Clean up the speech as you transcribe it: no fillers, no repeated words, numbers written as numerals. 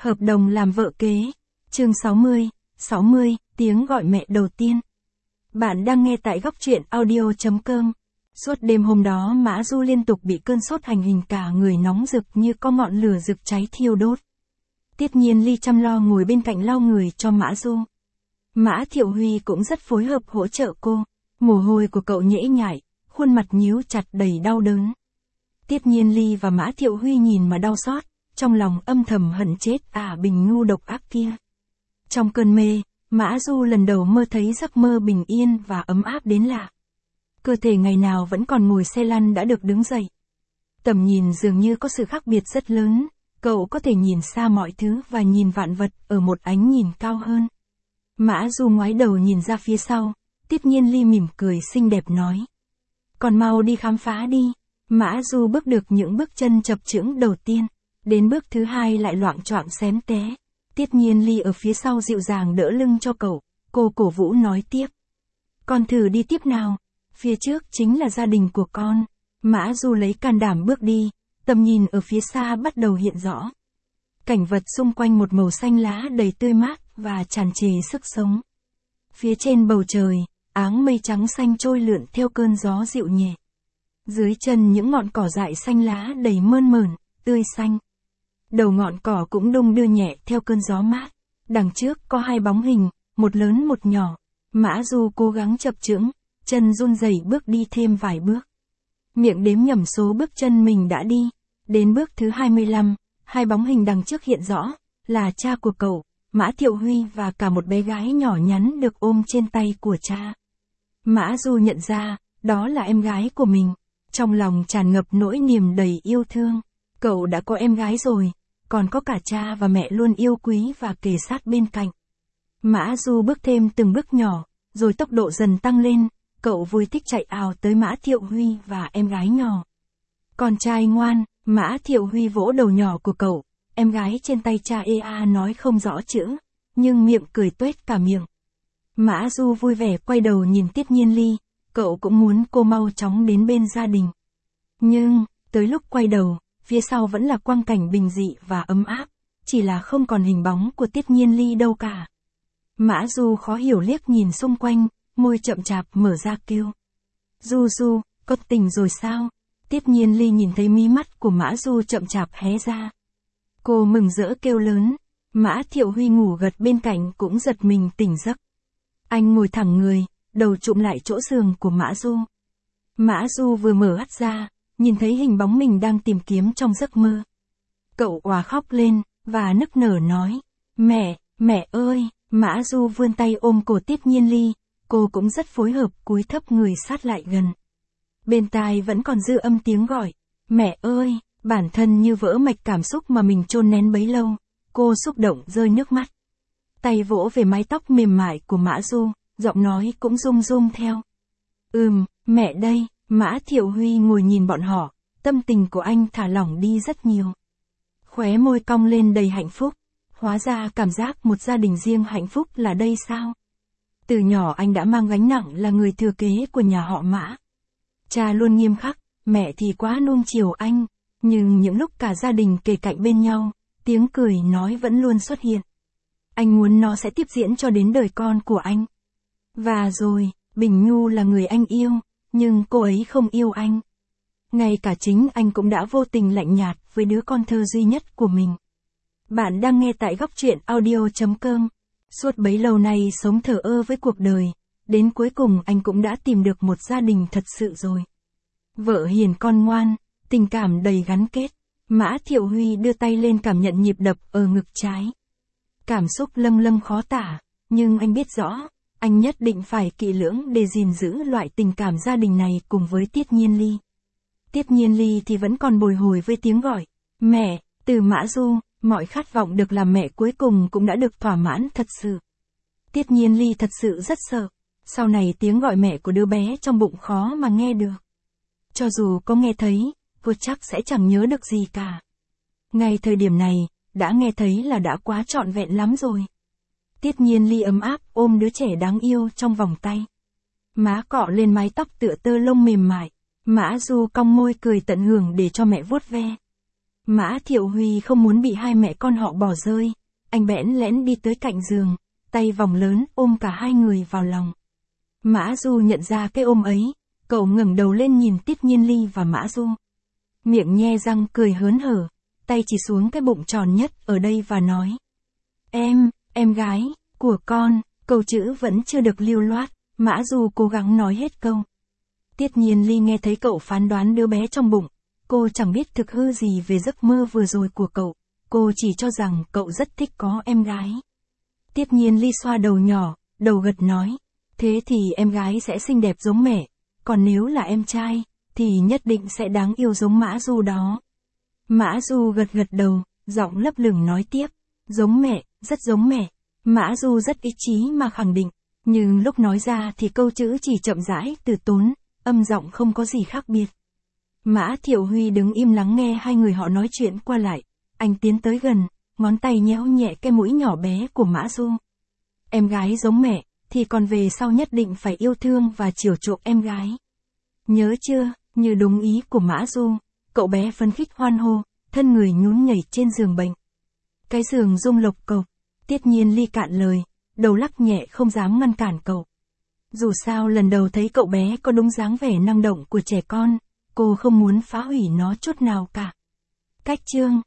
Hợp đồng làm vợ kế. Chương 60, tiếng gọi mẹ đầu tiên. Bạn đang nghe tại góc truyện audio.com. Suốt đêm hôm đó Mã Du liên tục bị cơn sốt hành hình, cả người nóng rực như có ngọn lửa rực cháy thiêu đốt. Tiết Nhiên Ly chăm lo ngồi bên cạnh lau người cho Mã Du. Mã Thiệu Huy cũng rất phối hợp hỗ trợ cô. Mồ hôi của cậu nhễ nhại, khuôn mặt nhíu chặt đầy đau đớn. Tiết Nhiên Ly và Mã Thiệu Huy nhìn mà đau xót, trong lòng âm thầm hận chết Bình ngu độc ác kia. Trong cơn mê, Mã Du lần đầu mơ thấy giấc mơ bình yên và ấm áp đến lạ. Cơ thể ngày nào vẫn còn ngồi xe lăn đã được đứng dậy. Tầm nhìn dường như có sự khác biệt rất lớn, cậu có thể nhìn xa mọi thứ và nhìn vạn vật ở một ánh nhìn cao hơn. Mã Du ngoái đầu nhìn ra phía sau, Tiết Nhiên Ly mỉm cười xinh đẹp nói. Còn mau đi khám phá đi. Mã Du bước được những bước chân chập chững đầu tiên, đến bước thứ hai lại loạng choạng xém té. Tiết Nhiên Ly ở phía sau dịu dàng đỡ lưng cho cậu, cô cổ vũ nói tiếp. Con thử đi tiếp nào, phía trước chính là gia đình của con. Mã Du lấy can đảm bước đi, tầm nhìn ở phía xa bắt đầu hiện rõ. Cảnh vật xung quanh một màu xanh lá đầy tươi mát và tràn trề sức sống. Phía trên bầu trời, áng mây trắng xanh trôi lượn theo cơn gió dịu nhẹ. Dưới chân những ngọn cỏ dại xanh lá đầy mơn mởn, tươi xanh. Đầu ngọn cỏ cũng đung đưa nhẹ theo cơn gió mát. Đằng trước có hai bóng hình, một lớn một nhỏ. Mã Du cố gắng chập chững, chân run rẩy bước đi thêm vài bước. Miệng đếm nhẩm số bước chân mình đã đi. Đến bước thứ 25, hai bóng hình đằng trước hiện rõ, là cha của cậu, Mã Thiệu Huy và cả một bé gái nhỏ nhắn được ôm trên tay của cha. Mã Du nhận ra, đó là em gái của mình. Trong lòng tràn ngập nỗi niềm đầy yêu thương. Cậu đã có em gái rồi, còn có cả cha và mẹ luôn yêu quý và kề sát bên cạnh. Mã Du bước thêm từng bước nhỏ, rồi tốc độ dần tăng lên, cậu vui thích chạy ào tới Mã Thiệu Huy và em gái nhỏ. Con trai ngoan, Mã Thiệu Huy vỗ đầu nhỏ của cậu, em gái trên tay cha nói không rõ chữ, nhưng miệng cười tuét cả miệng. Mã Du vui vẻ quay đầu nhìn Tiết Nhiên Ly, cậu cũng muốn cô mau chóng đến bên gia đình. Nhưng, tới lúc quay đầu, phía sau vẫn là quang cảnh bình dị và ấm áp, chỉ là không còn hình bóng của Tiết Nhiên Ly đâu cả. Mã Du khó hiểu liếc nhìn xung quanh, môi chậm chạp mở ra kêu. Du, con tỉnh rồi sao? Tiết Nhiên Ly nhìn thấy mí mắt của Mã Du chậm chạp hé ra. Cô mừng rỡ kêu lớn, Mã Thiệu Huy ngủ gật bên cạnh cũng giật mình tỉnh giấc. Anh ngồi thẳng người, đầu chụm lại chỗ giường của Mã Du. Mã Du vừa mở mắt ra, nhìn thấy hình bóng mình đang tìm kiếm trong giấc mơ. Cậu òa khóc lên, và nức nở nói, mẹ ơi. Mã Du vươn tay ôm cổ Tiết Nhiên Ly, cô cũng rất phối hợp cúi thấp người sát lại gần. Bên tai vẫn còn dư âm tiếng gọi, mẹ ơi, bản thân như vỡ mạch cảm xúc mà mình chôn nén bấy lâu, cô xúc động rơi nước mắt. Tay vỗ về mái tóc mềm mại của Mã Du, giọng nói cũng rung rung theo. Mẹ đây. Mã Thiệu Huy ngồi nhìn bọn họ, tâm tình của anh thả lỏng đi rất nhiều. Khóe môi cong lên đầy hạnh phúc, hóa ra cảm giác một gia đình riêng hạnh phúc là đây sao? Từ nhỏ anh đã mang gánh nặng là người thừa kế của nhà họ Mã. Cha luôn nghiêm khắc, mẹ thì quá nuông chiều anh, nhưng những lúc cả gia đình kề cạnh bên nhau, tiếng cười nói vẫn luôn xuất hiện. Anh muốn nó sẽ tiếp diễn cho đến đời con của anh. Và rồi, Bình Nhu là người anh yêu. Nhưng cô ấy không yêu anh. Ngay cả chính anh cũng đã vô tình lạnh nhạt với đứa con thơ duy nhất của mình. Bạn đang nghe tại góc truyện audio.com. Suốt bấy lâu nay sống thờ ơ với cuộc đời, đến cuối cùng anh cũng đã tìm được một gia đình thật sự rồi. Vợ hiền con ngoan, tình cảm đầy gắn kết. Mã Thiệu Huy đưa tay lên cảm nhận nhịp đập ở ngực trái. Cảm xúc lâng lâng khó tả, nhưng anh biết rõ. Anh nhất định phải kỹ lưỡng để gìn giữ loại tình cảm gia đình này cùng với Tiết Nhiên Ly. Tiết Nhiên Ly thì vẫn còn bồi hồi với tiếng gọi, mẹ, từ Mã Du, mọi khát vọng được làm mẹ cuối cùng cũng đã được thỏa mãn thật sự. Tiết Nhiên Ly thật sự rất sợ, sau này tiếng gọi mẹ của đứa bé trong bụng khó mà nghe được. Cho dù có nghe thấy, cô chắc sẽ chẳng nhớ được gì cả. Ngay thời điểm này, đã nghe thấy là đã quá trọn vẹn lắm rồi. Tiết Nhiên Ly ấm áp ôm đứa trẻ đáng yêu trong vòng tay. Má cọ lên mái tóc tựa tơ lông mềm mại. Mã Du cong môi cười tận hưởng để cho mẹ vuốt ve. Mã Thiệu Huy không muốn bị hai mẹ con họ bỏ rơi, anh bẽn lẽn đi tới cạnh giường, tay vòng lớn ôm cả hai người vào lòng. Mã Du nhận ra cái ôm ấy, cậu ngẩng đầu lên nhìn Tiết Nhiên Ly và Mã Du. Miệng nhe răng cười hớn hở, tay chỉ xuống cái bụng tròn nhất ở đây và nói. Em gái, của con, câu chữ vẫn chưa được lưu loát, Mã Du cố gắng nói hết câu. Tiết Nhiên Ly nghe thấy cậu phán đoán đứa bé trong bụng, cô chẳng biết thực hư gì về giấc mơ vừa rồi của cậu, cô chỉ cho rằng cậu rất thích có em gái. Tiết Nhiên Ly xoa đầu nhỏ, đầu gật nói, thế thì em gái sẽ xinh đẹp giống mẹ, còn nếu là em trai, thì nhất định sẽ đáng yêu giống Mã Du đó. Mã Du gật gật đầu, giọng lấp lửng nói tiếp, giống mẹ, rất giống mẹ. Mã Du rất ý chí mà khẳng định, nhưng lúc nói ra thì câu chữ chỉ chậm rãi từ tốn, âm giọng không có gì khác biệt. Mã Thiệu Huy đứng im lắng nghe hai người họ nói chuyện qua lại, anh tiến tới gần, ngón tay nhéo nhẹ cái mũi nhỏ bé của Mã Du. Em gái giống mẹ, thì còn về sau nhất định phải yêu thương và chiều chuộng em gái. Nhớ chưa, như đúng ý của Mã Du, cậu bé phấn khích hoan hô, thân người nhún nhảy trên giường bệnh. Cái giường rung lộc cộc, Tiết Nhiên Ly cạn lời, đầu lắc nhẹ không dám ngăn cản cậu. Dù sao lần đầu thấy cậu bé có đúng dáng vẻ năng động của trẻ con, cô không muốn phá hủy nó chút nào cả. Cách chương